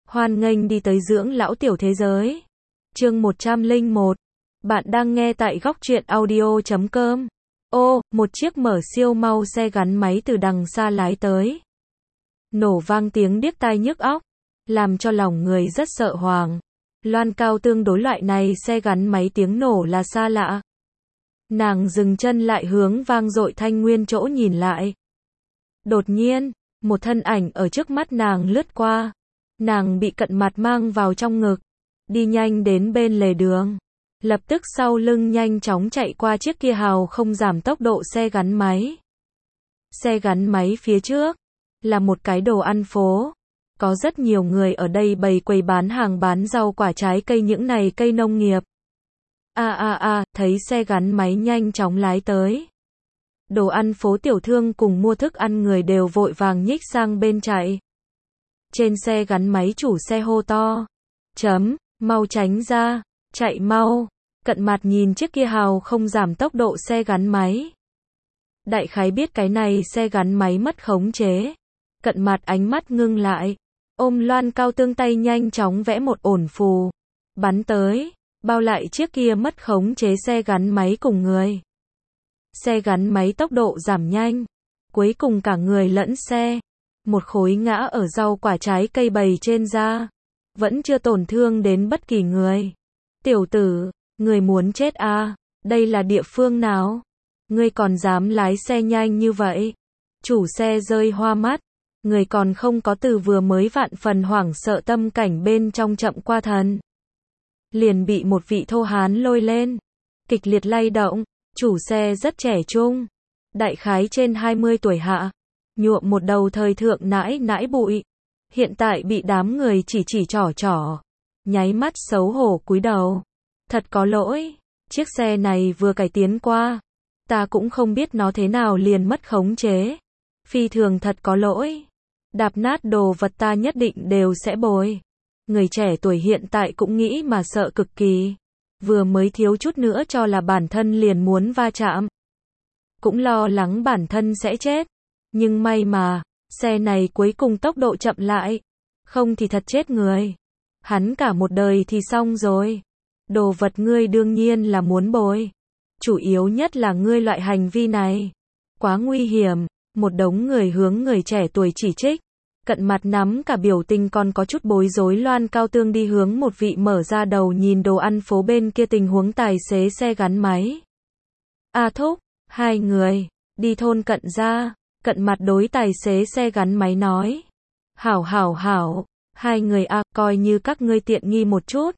Hoan nghênh đi tới dưỡng lão tiểu thế giới. Chương 101. Bạn đang nghe tại góc truyện audio.com. Ô, một chiếc mở siêu mau xe gắn máy từ đằng xa lái tới. Nổ vang tiếng điếc tai nhức óc, làm cho lòng người rất sợ hoàng. Loan Cao tương đối loại này xe gắn máy tiếng nổ là xa lạ. Nàng dừng chân lại hướng vang dội thanh nguyên chỗ nhìn lại. Đột nhiên, một thân ảnh ở trước mắt nàng lướt qua. Nàng bị cận mặt mang vào trong ngực, đi nhanh đến bên lề đường. Lập tức sau lưng nhanh chóng chạy qua chiếc kia hào không giảm tốc độ xe gắn máy. Xe gắn máy phía trước là một cái đồ ăn phố. Có rất nhiều người ở đây bày quầy bán hàng bán rau quả trái cây những này cây nông nghiệp. Thấy xe gắn máy nhanh chóng lái tới. Đồ ăn phố tiểu thương cùng mua thức ăn người đều vội vàng nhích sang bên chạy. Trên xe gắn máy chủ xe hô to. Mau tránh ra, chạy mau. Cận mặt nhìn chiếc kia hào không giảm tốc độ xe gắn máy. Đại khái biết cái này xe gắn máy mất khống chế. Cận mặt ánh mắt ngưng lại. Ôm Loan Cao tương tay nhanh chóng vẽ một ổn phù. Bắn tới, bao lại chiếc kia mất khống chế xe gắn máy cùng người. Xe gắn máy tốc độ giảm nhanh. Cuối cùng cả người lẫn xe. Một khối ngã ở rau quả trái cây bày trên da. Vẫn chưa tổn thương đến bất kỳ người. Tiểu tử, người muốn chết à? Đây là địa phương nào? Ngươi còn dám lái xe nhanh như vậy? Chủ xe rơi hoa mắt. Người còn không có từ vừa mới vạn phần hoảng sợ tâm cảnh bên trong chậm qua thần. Liền bị một vị thô hán lôi lên. Kịch liệt lay động. Chủ xe rất trẻ trung. Đại khái trên 20 tuổi hạ. Nhuộm một đầu thời thượng nãi nãi bụi. Hiện tại bị đám người chỉ trỏ. Nháy mắt xấu hổ cúi đầu. Thật có lỗi. Chiếc xe này vừa cải tiến qua. Ta cũng không biết nó thế nào liền mất khống chế. Phi thường thật có lỗi. Đạp nát đồ vật ta nhất định đều sẽ bồi. Người trẻ tuổi hiện tại cũng nghĩ mà sợ cực kỳ. Vừa mới thiếu chút nữa cho là bản thân liền muốn va chạm. Cũng lo lắng bản thân sẽ chết. Nhưng may mà, xe này cuối cùng tốc độ chậm lại. Không thì thật chết người. Hắn cả một đời thì xong rồi. Đồ vật ngươi đương nhiên là muốn bồi. Chủ yếu nhất là ngươi loại hành vi này. Quá nguy hiểm. Một đống người hướng người trẻ tuổi chỉ trích. Cận mặt nắm cả biểu tình còn có chút bối rối Loan Cao tương đi hướng một vị mở ra đầu nhìn đồ ăn phố bên kia tình huống tài xế xe gắn máy. Thúc, hai người, đi thôn Cận ra. Cận mặt đối tài xế xe gắn máy nói. Hảo, hai người coi như các ngươi tiện nghi một chút.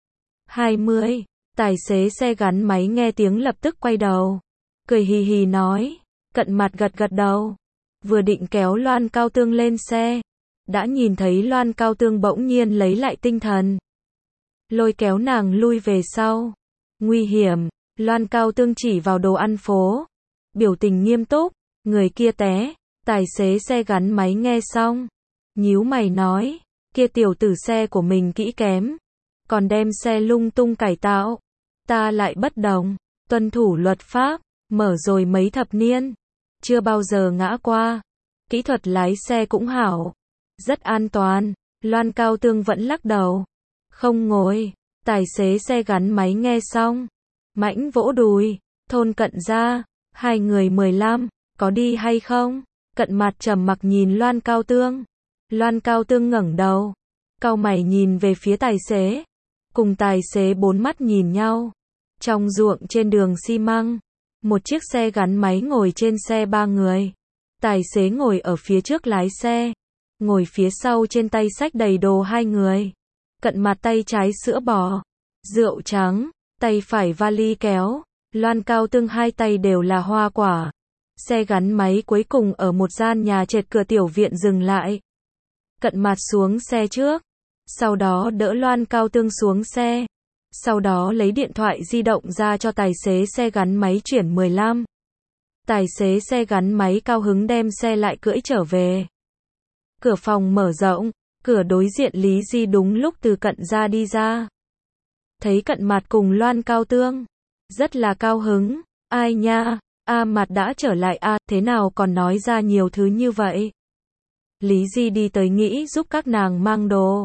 20, tài xế xe gắn máy nghe tiếng lập tức quay đầu. Cười hì hì nói. Cận mặt gật đầu. Vừa định kéo Loan Cao tương lên xe. Đã nhìn thấy Loan Cao tương bỗng nhiên lấy lại tinh thần. Lôi kéo nàng lui về sau. Nguy hiểm, Loan Cao tương chỉ vào đồ ăn phố. Biểu tình nghiêm túc, người kia té. Tài xế xe gắn máy nghe xong. Nhíu mày nói, kia tiểu tử xe của mình kỹ kém. Còn đem xe lung tung cải tạo. Ta lại bất đồng, tuân thủ luật pháp, mở rồi mấy thập niên. Chưa bao giờ ngã qua. Kỹ thuật lái xe cũng hảo. Rất an toàn. Loan Cao tương vẫn lắc đầu. Không ngồi. Tài xế xe gắn máy nghe xong. Mãnh vỗ đùi. Thôn Cận ra. Hai người 15. Có đi hay không? Cận mặt trầm mặc nhìn Loan Cao tương. Loan Cao tương ngẩng đầu. Cau mày nhìn về phía tài xế. Cùng tài xế bốn mắt nhìn nhau. Trong ruộng trên đường xi măng. Một chiếc xe gắn máy ngồi trên xe 3 người. Tài xế ngồi ở phía trước lái xe. Ngồi phía sau trên tay xách đầy đồ 2 người. Cận mặt tay trái sữa bò, rượu trắng, tay phải vali kéo. Loan Cao tương hai tay đều là hoa quả. Xe gắn máy cuối cùng ở một gian nhà trệt cửa tiểu viện dừng lại. Cận mặt xuống xe trước. Sau đó đỡ Loan Cao tương xuống xe. Sau đó lấy điện thoại di động ra cho tài xế xe gắn máy chuyển 15. Tài xế xe gắn máy cao hứng đem xe lại cưỡi trở về. Cửa phòng mở rộng, cửa đối diện Lý Di đúng lúc từ Cận ra đi ra. Thấy Cận mặt cùng Loan Cao tương. Rất là cao hứng. Ai nha, mặt đã trở lại thế nào còn nói ra nhiều thứ như vậy. Lý Di đi tới nghĩ giúp các nàng mang đồ.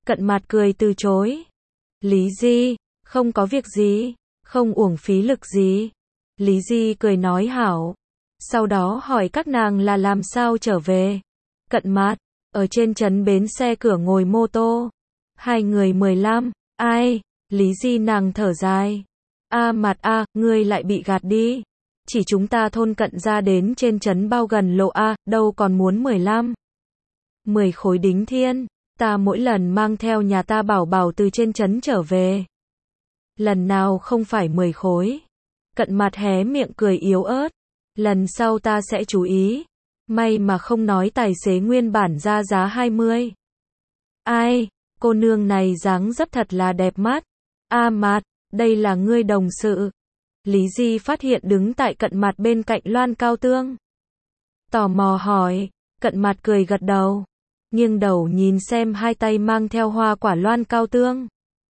Cận Mạt cười từ chối. Lý Di, không có việc gì, không uổng phí lực gì. Lý Di cười nói hảo. Sau đó hỏi các nàng là làm sao trở về. Cận Mạt, ở trên trấn bến xe cửa ngồi mô tô. Hai người 15, ai? Lý Di nàng thở dài. Mạt ngươi lại bị gạt đi. Chỉ chúng ta thôn Cận ra đến trên trấn bao gần lộ đâu còn muốn 15. 10 khối đính thiên, ta mỗi lần mang theo nhà ta bảo bảo từ trên trấn trở về. Lần nào không phải 10 khối. Cận Mạt hé miệng cười yếu ớt. Lần sau ta sẽ chú ý. May mà không nói tài xế nguyên bản ra giá 20. Ai, cô nương này dáng dấp thật là đẹp mắt. Mạt, đây là ngươi đồng sự. Lý Di phát hiện đứng tại Cận Mạt bên cạnh Loan Cao Tương. Tò mò hỏi, Cận Mạt cười gật đầu. Nghiêng đầu nhìn xem hai tay mang theo hoa quả Loan Cao Tương.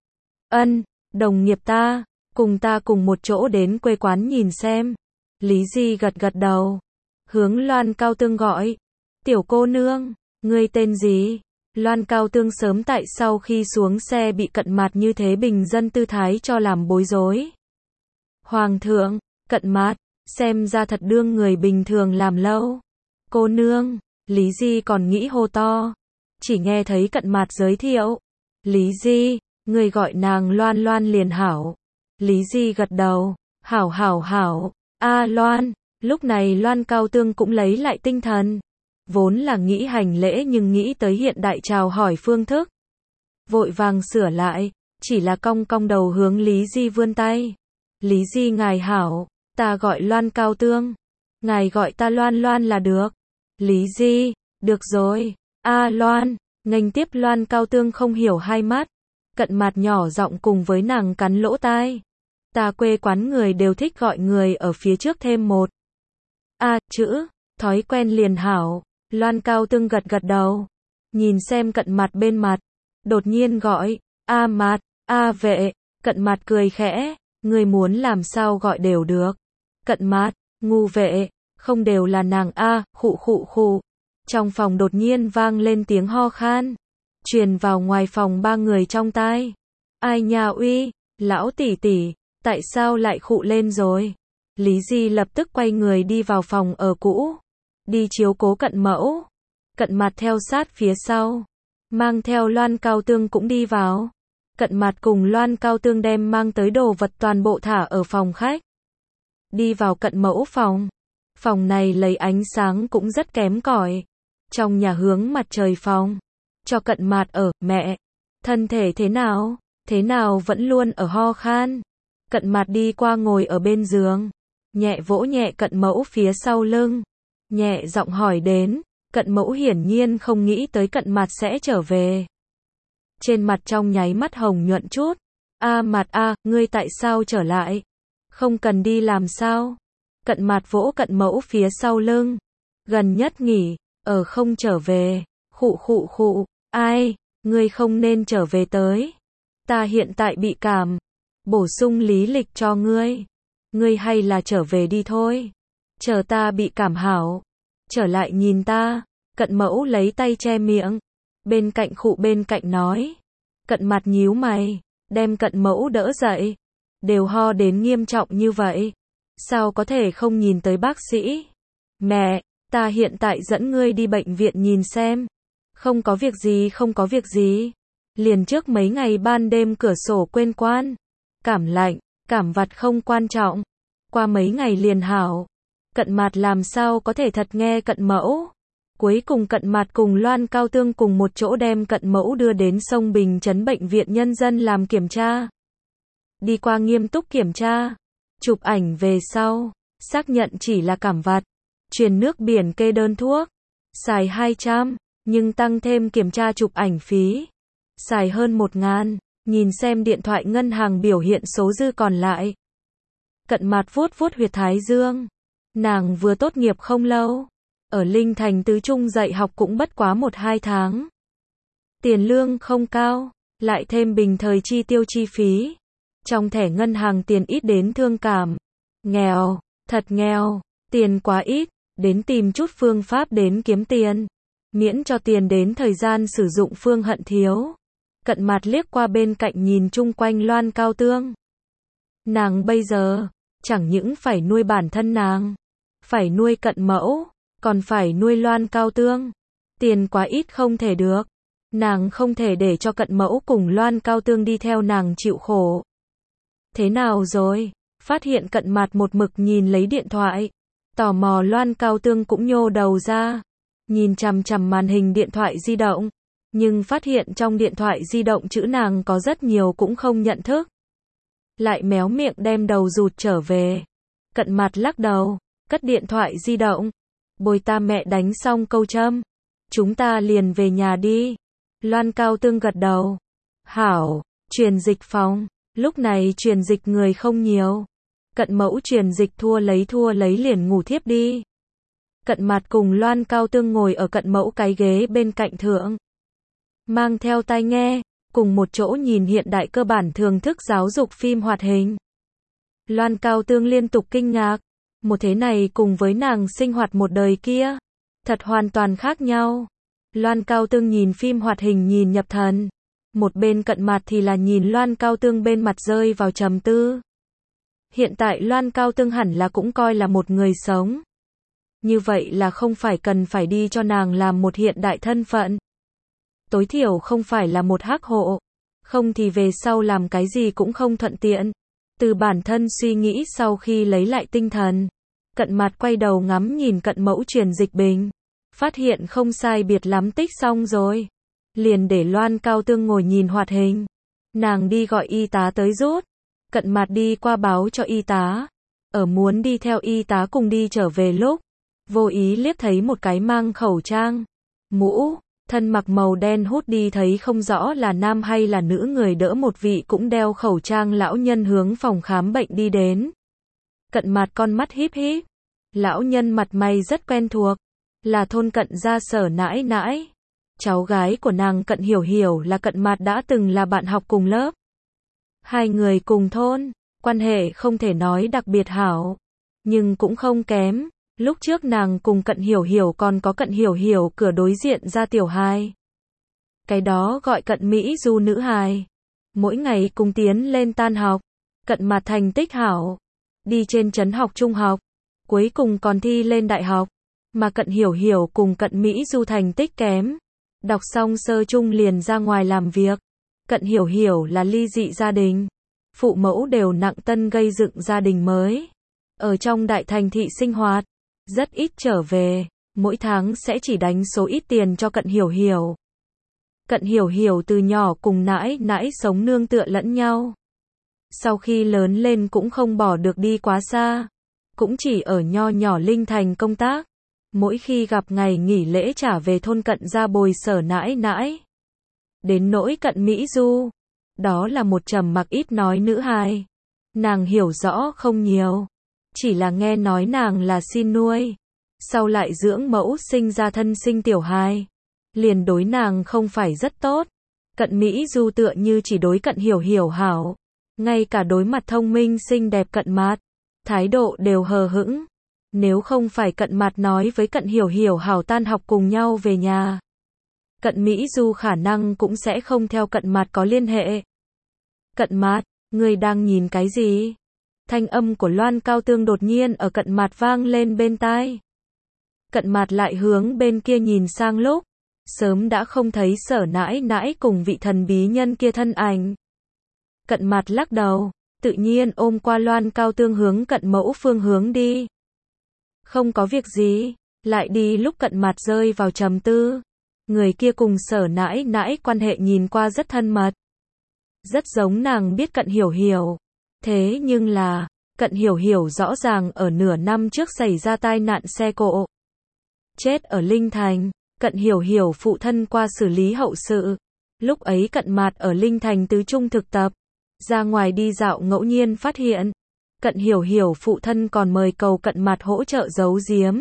Đồng nghiệp ta cùng một chỗ đến quê quán nhìn xem. Lý Di gật gật đầu. Hướng Loan Cao Tương gọi. Tiểu cô nương, ngươi tên gì? Loan Cao Tương sớm tại sau khi xuống xe bị Cận Mạt như thế bình dân tư thái cho làm bối rối. Hoàng thượng, Cận Mạt, xem ra thật đương người bình thường làm lâu. Cô nương, Lý Di còn nghĩ hô to. Chỉ nghe thấy Cận Mạt giới thiệu. Lý Di, người gọi nàng Loan Loan liền hảo. Lý Di gật đầu. Hảo. Loan. Lúc này Loan Cao Tương cũng lấy lại tinh thần. Vốn là nghĩ hành lễ nhưng nghĩ tới hiện đại chào hỏi phương thức. Vội vàng sửa lại. Chỉ là cong cong đầu hướng Lý Di vươn tay. Lý Di ngài hảo. Ta gọi Loan Cao Tương. Ngài gọi ta Loan Loan là được. Lý Di. Được rồi. Loan. Nghênh tiếp Loan Cao Tương không hiểu hai mắt. Cận Mạt nhỏ giọng cùng với nàng cắn lỗ tai. Ta quê quán người đều thích gọi người ở phía trước thêm một chữ, thói quen liền hảo. Loan Cao Tương gật gật đầu. Nhìn xem Cận Mạt bên mặt. Đột nhiên gọi. Mạt, vệ. Cận Mạt cười khẽ. Người muốn làm sao gọi đều được. Cận Mạt, ngu vệ. Không đều là nàng khụ. Trong phòng đột nhiên vang lên tiếng ho khan. Truyền vào ngoài phòng ba người trong tai. Ai nha uy, lão tỷ tỷ, tại sao lại khụ lên rồi? Lý Di lập tức quay người đi vào phòng ở cũ. Đi chiếu cố Cận mẫu. Cận Mạt theo sát phía sau. Mang theo Loan Cao Tương cũng đi vào. Cận Mạt cùng Loan Cao Tương đem mang tới đồ vật toàn bộ thả ở phòng khách. Đi vào Cận mẫu phòng. Phòng này lấy ánh sáng cũng rất kém cỏi. Trong nhà hướng mặt trời phòng. Cho Cận Mạt ở, mẹ. Thân thể thế nào? Thế nào vẫn luôn ở ho khan? Cận Mạt đi qua ngồi ở bên giường. Nhẹ vỗ nhẹ Cận mẫu phía sau lưng. Nhẹ giọng hỏi đến. Cận mẫu hiển nhiên không nghĩ tới Cận Mạt sẽ trở về. Trên mặt trong nháy mắt hồng nhuận chút. Mạt ngươi tại sao trở lại? Không cần đi làm sao? Cận Mạt vỗ Cận mẫu phía sau lưng. Gần nhất nghỉ, không trở về. Khụ. Ai, ngươi không nên trở về tới. Ta hiện tại bị cảm. Bổ sung lý lịch cho ngươi. Ngươi hay là trở về đi thôi. Chờ ta bị cảm hảo. Trở lại nhìn ta. Cận mẫu lấy tay che miệng. Bên cạnh khụ bên cạnh nói. Cận Mạt nhíu mày. Đem Cận mẫu đỡ dậy. Đều ho đến nghiêm trọng như vậy. Sao có thể không nhìn tới bác sĩ? Mẹ, ta hiện tại dẫn ngươi đi bệnh viện nhìn xem. Không có việc gì. Liền trước mấy ngày ban đêm cửa sổ quên quan. Cảm lạnh, cảm vặt không quan trọng. Qua mấy ngày liền hảo. Cận Mạt làm sao có thể thật nghe Cận mẫu. Cuối cùng Cận Mạt cùng Loan Cao Tương cùng một chỗ đem Cận mẫu đưa đến Sông Bình Trấn Bệnh viện Nhân dân làm kiểm tra. Đi qua nghiêm túc kiểm tra. Chụp ảnh về sau. Xác nhận chỉ là cảm vặt. Truyền nước biển kê đơn thuốc. Xài 200. Nhưng tăng thêm kiểm tra chụp ảnh phí. Xài hơn 1.000. Nhìn xem điện thoại ngân hàng biểu hiện số dư còn lại. Cận Mạt vuốt huyệt thái dương. Nàng vừa tốt nghiệp không lâu. Ở Linh Thành tứ trung dạy học cũng bất quá 1-2 tháng. Tiền lương không cao. Lại thêm bình thời chi tiêu chi phí. Trong thẻ ngân hàng tiền ít đến thương cảm. Nghèo, thật nghèo. Tiền quá ít. Đến tìm chút phương pháp đến kiếm tiền. Miễn cho tiền đến thời gian sử dụng phương hận thiếu. Cận Mạt liếc qua bên cạnh nhìn chung quanh Loan Cao Tương. Nàng bây giờ, chẳng những phải nuôi bản thân nàng, phải nuôi Cận Mẫu, còn phải nuôi Loan Cao Tương. Tiền quá ít không thể được. Nàng không thể để cho Cận Mẫu cùng Loan Cao Tương đi theo nàng chịu khổ. Thế nào rồi? Phát hiện Cận Mạt một mực nhìn lấy điện thoại. Tò mò Loan Cao Tương cũng nhô đầu ra. Nhìn chằm chằm màn hình điện thoại di động. Nhưng phát hiện trong điện thoại di động chữ nàng có rất nhiều cũng không nhận thức. Lại méo miệng đem đầu rụt trở về. Cận Mạt lắc đầu, cất điện thoại di động. Bồi ta mẹ đánh xong câu châm. Chúng ta liền về nhà đi. Loan Cao Tương gật đầu. Hảo, truyền dịch phòng. Lúc này truyền dịch người không nhiều. Cận Mẫu truyền dịch thua lấy liền ngủ thiếp đi. Cận Mạt cùng Loan Cao Tương ngồi ở Cận Mẫu cái ghế bên cạnh thượng. Mang theo tai nghe, cùng một chỗ nhìn hiện đại cơ bản thưởng thức giáo dục phim hoạt hình. Loan Cao Tương liên tục kinh ngạc. Một thế này cùng với nàng sinh hoạt một đời kia. Thật hoàn toàn khác nhau. Loan Cao Tương nhìn phim hoạt hình nhìn nhập thần. Một bên Cận Mạt thì là nhìn Loan Cao Tương bên mặt rơi vào trầm tư. Hiện tại Loan Cao Tương hẳn là cũng coi là một người sống. Như vậy là không phải cần phải đi cho nàng làm một hiện đại thân phận. Tối thiểu không phải là một hắc hộ. Không thì về sau làm cái gì cũng không thuận tiện. Từ bản thân suy nghĩ sau khi lấy lại tinh thần. Cận Mạt quay đầu ngắm nhìn Cận Mẫu truyền dịch bình. Phát hiện không sai biệt lắm tích xong rồi. Liền để Loan Cao Tương ngồi nhìn hoạt hình. Nàng đi gọi y tá tới rút. Cận Mạt đi qua báo cho y tá. Ở muốn đi theo y tá cùng đi trở về lúc. Vô ý liếc thấy một cái mang khẩu trang. Mũ. Thân mặc màu đen hút đi thấy không rõ là nam hay là nữ người đỡ một vị cũng đeo khẩu trang lão nhân hướng phòng khám bệnh đi đến. Cận Mạt con mắt híp híp. Lão nhân mặt mày rất quen thuộc. Là thôn Cận gia Sở nãi nãi. Cháu gái của nàng Cận Hiểu Hiểu là Cận Mạt đã từng là bạn học cùng lớp. Hai người cùng thôn, quan hệ không thể nói đặc biệt hảo. Nhưng cũng không kém. Lúc trước nàng cùng Cận Hiểu Hiểu còn có Cận Hiểu Hiểu cửa đối diện ra tiểu hài. Cái đó gọi Cận Mỹ Du nữ hài. Mỗi ngày cùng tiến lên tan học. Cận Mạt thành tích hảo. Đi trên trấn học trung học. Cuối cùng còn thi lên đại học. Mà Cận Hiểu Hiểu cùng Cận Mỹ Du thành tích kém. Đọc xong sơ trung liền ra ngoài làm việc. Cận Hiểu Hiểu là ly dị gia đình. Phụ mẫu đều nặng tân gây dựng gia đình mới. Ở trong đại thành thị sinh hoạt. Rất ít trở về. Mỗi tháng sẽ chỉ đánh số ít tiền cho Cận Hiểu Hiểu. Cận Hiểu Hiểu từ nhỏ cùng nãi nãi sống nương tựa lẫn nhau. Sau khi lớn lên cũng không bỏ được đi quá xa. Cũng chỉ ở nho nhỏ Linh Thành công tác. Mỗi khi gặp ngày nghỉ lễ trả về thôn Cận gia bồi Sở nãi nãi. Đến nỗi Cận Mỹ Du. Đó là một trầm mặc ít nói nữ hài. Nàng hiểu rõ không nhiều. Chỉ là nghe nói nàng là xin nuôi. Sau lại dưỡng mẫu sinh ra thân sinh tiểu hài. Liền đối nàng không phải rất tốt. Cận Mỹ Du tựa như chỉ đối Cận Hiểu Hiểu hảo. Ngay cả đối mặt thông minh xinh đẹp Cận Mạt. Thái độ đều hờ hững. Nếu không phải Cận Mạt nói với Cận Hiểu Hiểu hảo tan học cùng nhau về nhà. Cận Mỹ Du khả năng cũng sẽ không theo Cận Mạt có liên hệ. Cận Mạt, ngươi đang nhìn cái gì? Thanh âm của Loan Cao Tương đột nhiên ở Cận Mạt vang lên bên tai. Cận Mạt lại hướng bên kia nhìn sang lúc. Sớm đã không thấy Sở nãi nãi cùng vị thần bí nhân kia thân ảnh. Cận Mạt lắc đầu, tự nhiên ôm qua Loan Cao Tương hướng Cận Mẫu phương hướng đi. Không có việc gì, lại đi lúc Cận Mạt rơi vào trầm tư. Người kia cùng Sở nãi nãi quan hệ nhìn qua rất thân mật. Rất giống nàng biết Cận Hiểu Hiểu. Thế nhưng là, Cận Hiểu Hiểu rõ ràng ở nửa năm trước xảy ra tai nạn xe cộ. Chết ở Linh Thành, Cận Hiểu Hiểu phụ thân qua xử lý hậu sự. Lúc ấy Cận Mạt ở Linh Thành tứ trung thực tập. Ra ngoài đi dạo ngẫu nhiên phát hiện. Cận Hiểu Hiểu phụ thân còn mời cầu Cận Mạt hỗ trợ giấu giếm.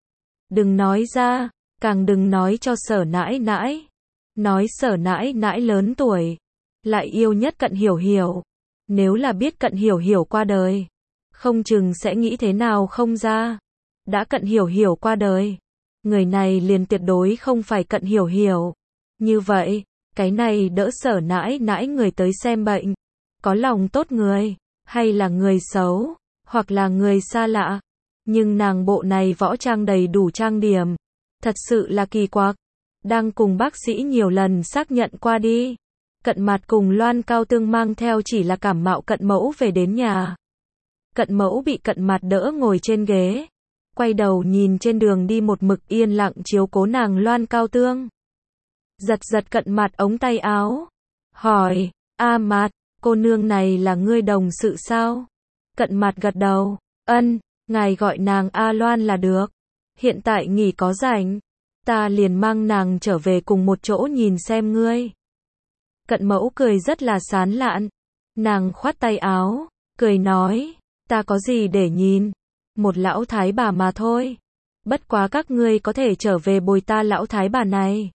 Đừng nói ra, càng đừng nói cho Sở nãi nãi. Nói Sở nãi nãi lớn tuổi. Lại yêu nhất Cận Hiểu Hiểu. Nếu là biết Cận Hiểu Hiểu qua đời. Không chừng sẽ nghĩ thế nào không ra. Đã Cận Hiểu Hiểu qua đời. Người này liền tuyệt đối không phải Cận Hiểu Hiểu. Như vậy, Cái này đỡ sở nãi nãi người tới xem bệnh. Có lòng tốt người, hay là người xấu, hoặc là người xa lạ. Nhưng nàng bộ này võ trang đầy đủ trang điểm. Thật sự là kỳ quặc. Đang cùng bác sĩ nhiều lần xác nhận qua đi. Cận Mặt cùng Loan Cao Tương mang theo chỉ là cảm mạo Cận Mẫu về đến nhà. Cận Mẫu bị Cận Mặt đỡ ngồi trên ghế. Quay đầu nhìn trên đường đi một mực yên lặng chiếu cố nàng Loan Cao Tương. Giật giật Cận Mặt ống tay áo. Hỏi, A Mặt, cô nương này là ngươi đồng sự sao? Cận Mặt gật đầu, ân, ngài gọi nàng A Loan là được. Hiện tại nghỉ có rảnh, ta liền mang nàng trở về cùng một chỗ nhìn xem ngươi. Cận Mẫu cười rất là sán lạn. Nàng khoát tay áo, cười nói, ta có gì để nhìn, một lão thái bà mà thôi. Bất quá các ngươi có thể trở về bồi ta lão thái bà này.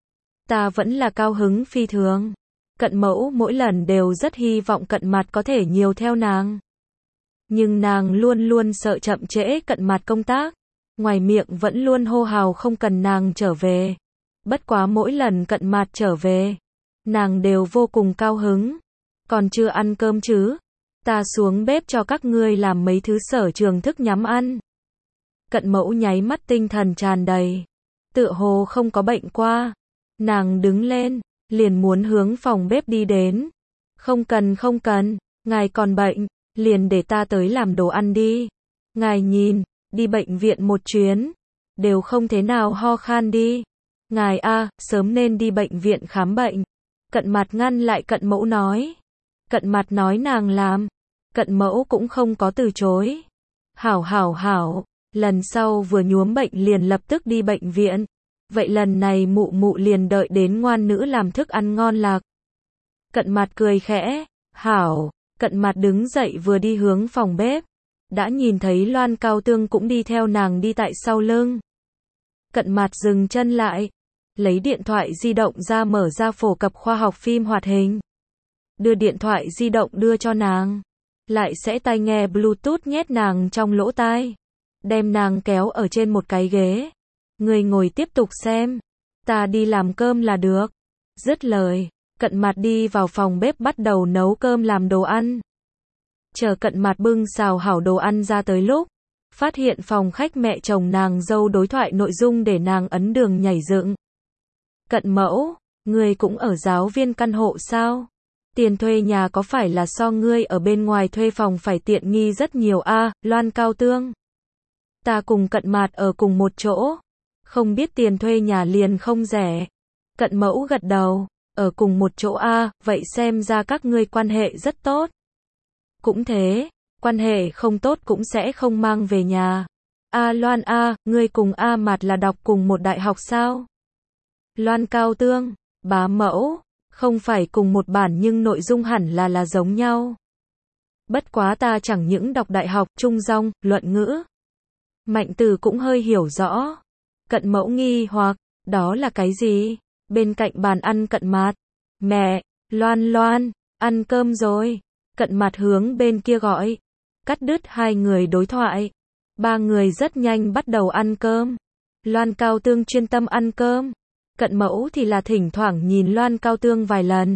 Ta vẫn là cao hứng phi thường. Cận Mẫu mỗi lần đều rất hy vọng Cận Mặt có thể nhiều theo nàng. Nhưng nàng luôn luôn sợ chậm trễ Cận Mặt công tác. Ngoài miệng vẫn luôn hô hào không cần nàng trở về. Bất quá mỗi lần Cận Mặt trở về, nàng đều vô cùng cao hứng. Còn chưa ăn cơm chứ? Ta xuống bếp cho các ngươi làm mấy thứ sở trường thức nhắm ăn. Cận Mẫu nháy mắt tinh thần tràn đầy. Tựa hồ không có bệnh qua. Nàng đứng lên, liền muốn hướng phòng bếp đi đến. Không cần, ngài còn bệnh, liền để ta tới làm đồ ăn đi. Ngài nhìn, đi bệnh viện một chuyến, đều không thế nào ho khan đi. Ngài a, sớm nên đi bệnh viện khám bệnh. Cận Mặt ngăn lại Cận Mẫu nói. Cận Mặt nói nàng làm. Cận Mẫu cũng không có từ chối. Hảo, lần sau vừa nhuốm bệnh liền lập tức đi bệnh viện. Vậy lần này mụ mụ liền đợi đến ngoan nữ làm thức ăn ngon lạc. Cận Mặt cười khẽ. Hảo, Cận Mặt đứng dậy vừa đi hướng phòng bếp. Đã nhìn thấy Loan Cao Tương cũng đi theo nàng đi tại sau lưng. Cận Mặt dừng chân lại. Lấy điện thoại di động ra mở ra phổ cập khoa học phim hoạt hình. Đưa điện thoại di động đưa cho nàng. Lại sẽ tai nghe Bluetooth nhét nàng trong lỗ tai. Đem nàng kéo ở trên một cái ghế. Người ngồi tiếp tục xem. Ta đi làm cơm là được. Dứt lời, Cận Mặt đi vào phòng bếp bắt đầu nấu cơm làm đồ ăn. Chờ Cận Mặt bưng xào hảo đồ ăn ra tới lúc, phát hiện phòng khách mẹ chồng nàng dâu đối thoại nội dung để nàng ấn đường nhảy dựng. Cận Mẫu, ngươi cũng ở giáo viên căn hộ sao? Tiền thuê nhà có phải là so ngươi ở bên ngoài thuê phòng phải tiện nghi rất nhiều a, Loan Cao Tương? Ta cùng Cận Mặt ở cùng một chỗ, không biết tiền thuê nhà liền không rẻ. Cận Mẫu gật đầu, ở cùng một chỗ a, vậy xem ra các ngươi quan hệ rất tốt. Cũng thế, quan hệ không tốt cũng sẽ không mang về nhà. A Loan a, ngươi cùng A Mặt là đọc cùng một đại học sao? Loan Cao Tương, bá mẫu, không phải cùng một bản nhưng nội dung hẳn là giống nhau. Bất quá ta chẳng những đọc đại học, trung dong, luận ngữ. Mạnh Từ cũng hơi hiểu rõ. Cận Mẫu nghi hoặc, đó là cái gì? Bên cạnh bàn ăn Cận Mặt. Mẹ, Loan, ăn cơm rồi. Cận Mặt hướng bên kia gọi. Cắt đứt hai người đối thoại. Ba người rất nhanh bắt đầu ăn cơm. Loan Cao Tương chuyên tâm ăn cơm. Cận Mẫu thì là thỉnh thoảng nhìn Loan Cao Tương vài lần.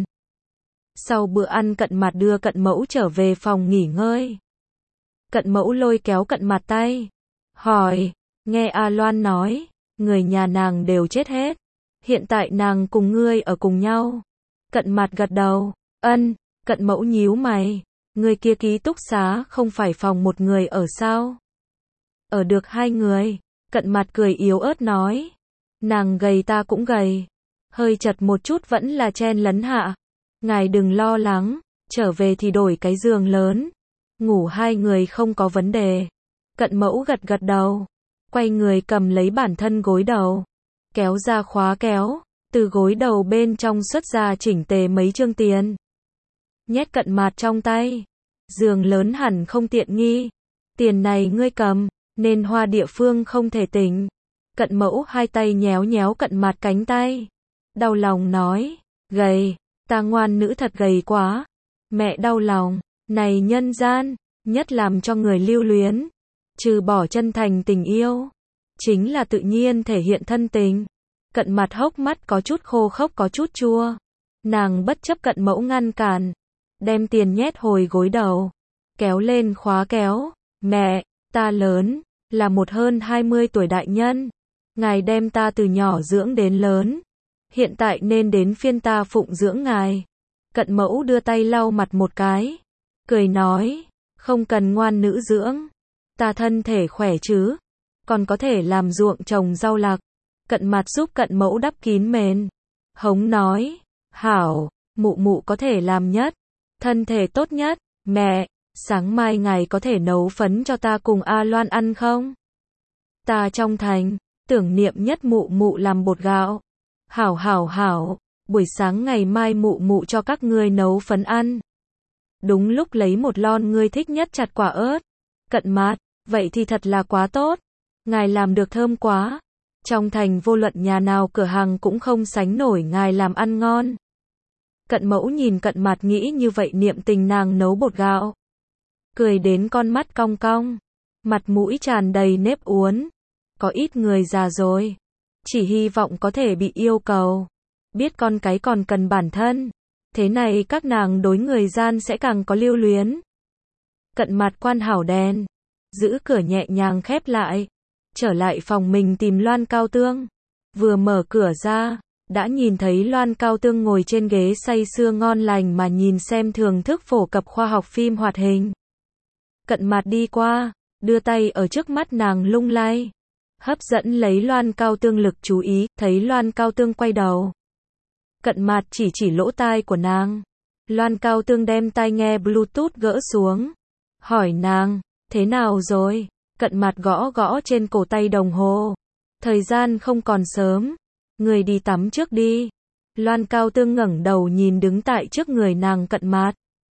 Sau bữa ăn Cận Mặt đưa Cận Mẫu trở về phòng nghỉ ngơi. Cận Mẫu lôi kéo Cận Mặt tay. Hỏi, nghe A Loan nói, người nhà nàng đều chết hết. Hiện tại nàng cùng ngươi ở cùng nhau. Cận Mặt gật đầu, ân. Cận Mẫu nhíu mày. Người kia ký túc xá không phải phòng một người ở sao? Ở được hai người. Cận Mặt cười yếu ớt nói. Nàng gầy ta cũng gầy. Hơi chật một chút vẫn là chen lấn hạ. Ngài đừng lo lắng. Trở về thì đổi cái giường lớn. Ngủ hai người không có vấn đề. Cận Mẫu gật đầu. Quay người cầm lấy bản thân gối đầu. Kéo ra khóa kéo. Từ gối đầu bên trong xuất ra chỉnh tề mấy trương tiền. Nhét Cận Mặt trong tay. Giường lớn hẳn không tiện nghi. Tiền này ngươi cầm, nên hoa địa phương không thể tỉnh. Cận Mẫu hai tay nhéo Cận Mặt cánh tay. Đau lòng nói, gầy, ta ngoan nữ thật gầy quá. Mẹ đau lòng, này nhân gian, nhất làm cho người lưu luyến. Trừ bỏ chân thành tình yêu, chính là tự nhiên thể hiện thân tình. Cận Mặt hốc mắt có chút khô khốc có chút chua. Nàng bất chấp cận mẫu ngăn cản, đem tiền nhét hồi gối đầu, kéo lên khóa kéo, mẹ, ta lớn, là một hơn 20 tuổi đại nhân, ngài đem ta từ nhỏ dưỡng đến lớn, hiện tại nên đến phiên ta phụng dưỡng ngài. Cận mẫu đưa tay lau mặt một cái, cười nói, không cần ngoan nữ dưỡng, ta thân thể khỏe chứ, còn có thể làm ruộng trồng rau lạc. Cận mặt giúp cận mẫu đắp kín mền, hống nói, hảo, mụ mụ có thể làm nhất, thân thể tốt nhất, mẹ, sáng mai ngài có thể nấu phấn cho ta cùng A Loan ăn không? Ta trong thành, tưởng niệm nhất mụ mụ làm bột gạo. Hảo hảo hảo, buổi sáng ngày mai mụ mụ cho các ngươi nấu phấn ăn. Đúng lúc lấy một lon ngươi thích nhất chặt quả ớt. Cận mạt, vậy thì thật là quá tốt. Ngài làm được thơm quá. Trong thành vô luận nhà nào cửa hàng cũng không sánh nổi ngài làm ăn ngon. Cận mẫu nhìn cận mạt nghĩ như vậy niệm tình nàng nấu bột gạo. Cười đến con mắt cong cong. Mặt mũi tràn đầy nếp uốn. Có ít người già rồi. Chỉ hy vọng có thể bị yêu cầu. Biết con cái còn cần bản thân. Thế này các nàng đối người gian sẽ càng có lưu luyến. Cận mặt quan hảo đèn. Giữ cửa nhẹ nhàng khép lại. Trở lại phòng mình tìm Loan Cao Tương. Vừa mở cửa ra, đã nhìn thấy Loan Cao Tương ngồi trên ghế say sưa ngon lành mà nhìn xem thưởng thức phổ cập khoa học phim hoạt hình. Cận mặt đi qua, đưa tay ở trước mắt nàng lung lay. Hấp dẫn lấy Loan Cao Tương lực chú ý, thấy Loan Cao Tương quay đầu. Cận mặt chỉ lỗ tai của nàng. Loan Cao Tương đem tai nghe Bluetooth gỡ xuống. Hỏi nàng, thế nào rồi? Cận mặt gõ gõ trên cổ tay đồng hồ. Thời gian không còn sớm. Người đi tắm trước đi. Loan Cao Tương ngẩng đầu nhìn đứng tại trước người nàng cận mặt.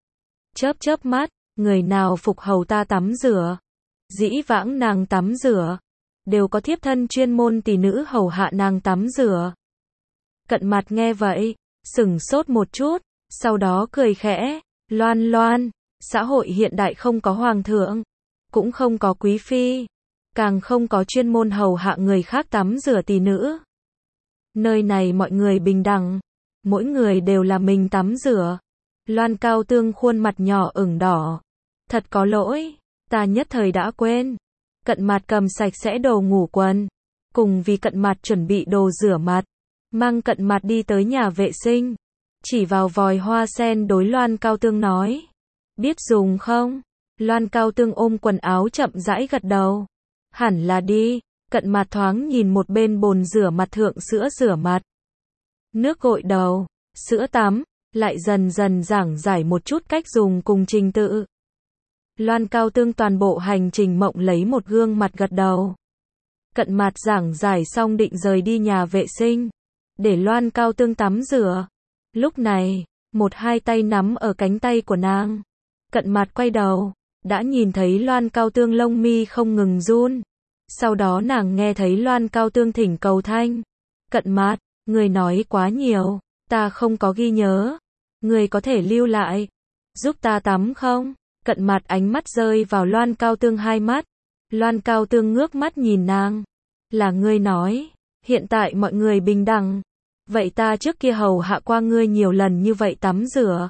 Chớp mắt, người nào phục hầu ta tắm rửa. Dĩ vãng nàng tắm rửa. Đều có thiếp thân chuyên môn tỷ nữ hầu hạ nàng tắm rửa. Cận mặt nghe vậy, sửng sốt một chút, sau đó cười khẽ. Loan, xã hội hiện đại không có hoàng thượng. Cũng không có quý phi, càng không có chuyên môn hầu hạ người khác tắm rửa tỷ nữ. Nơi này mọi người bình đẳng, mỗi người đều là mình tắm rửa. Loan Cao Tương khuôn mặt nhỏ ửng đỏ. Thật có lỗi, ta nhất thời đã quên. Cận mặt cầm sạch sẽ đồ ngủ quần, cùng vì cận mặt chuẩn bị đồ rửa mặt, mang cận mặt đi tới nhà vệ sinh, chỉ vào vòi hoa sen đối Loan Cao Tương nói, biết dùng không? Loan Cao Tương ôm quần áo chậm rãi gật đầu. Hẳn là đi. Cận mặt thoáng nhìn một bên bồn rửa mặt thượng sữa rửa mặt, nước gội đầu, sữa tắm, lại dần dần giảng giải một chút cách dùng cùng trình tự. Loan Cao Tương toàn bộ hành trình mộng lấy một gương mặt gật đầu. Cận mặt giảng giải xong định rời đi nhà vệ sinh, để Loan Cao Tương tắm rửa. Lúc này, một hai tay nắm ở cánh tay của nàng. Cận mặt quay đầu, đã nhìn thấy Loan Cao Tương lông mi không ngừng run. Sau đó nàng nghe thấy Loan Cao Tương thỉnh cầu thanh. Cận mặt, người nói quá nhiều, ta không có ghi nhớ. Người có thể lưu lại, giúp ta tắm không? Cận mặt ánh mắt rơi vào Loan Cao Tương hai mắt. Loan Cao Tương ngước mắt nhìn nàng. Là ngươi nói, hiện tại mọi người bình đẳng. Vậy ta trước kia hầu hạ qua ngươi nhiều lần như vậy tắm rửa.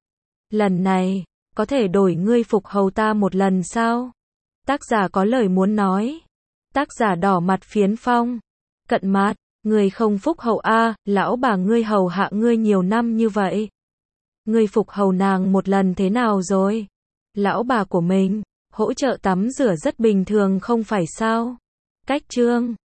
Lần này, có thể đổi ngươi phục hầu ta một lần sao? Tác giả có lời muốn nói. Tác giả đỏ mặt phiến phong. Cận mặt, ngươi không phúc hậu a, lão bà ngươi hầu hạ ngươi nhiều năm như vậy. Ngươi phục hầu nàng một lần thế nào rồi? Lão bà của mình, hỗ trợ tắm rửa rất bình thường không phải sao? Cách chương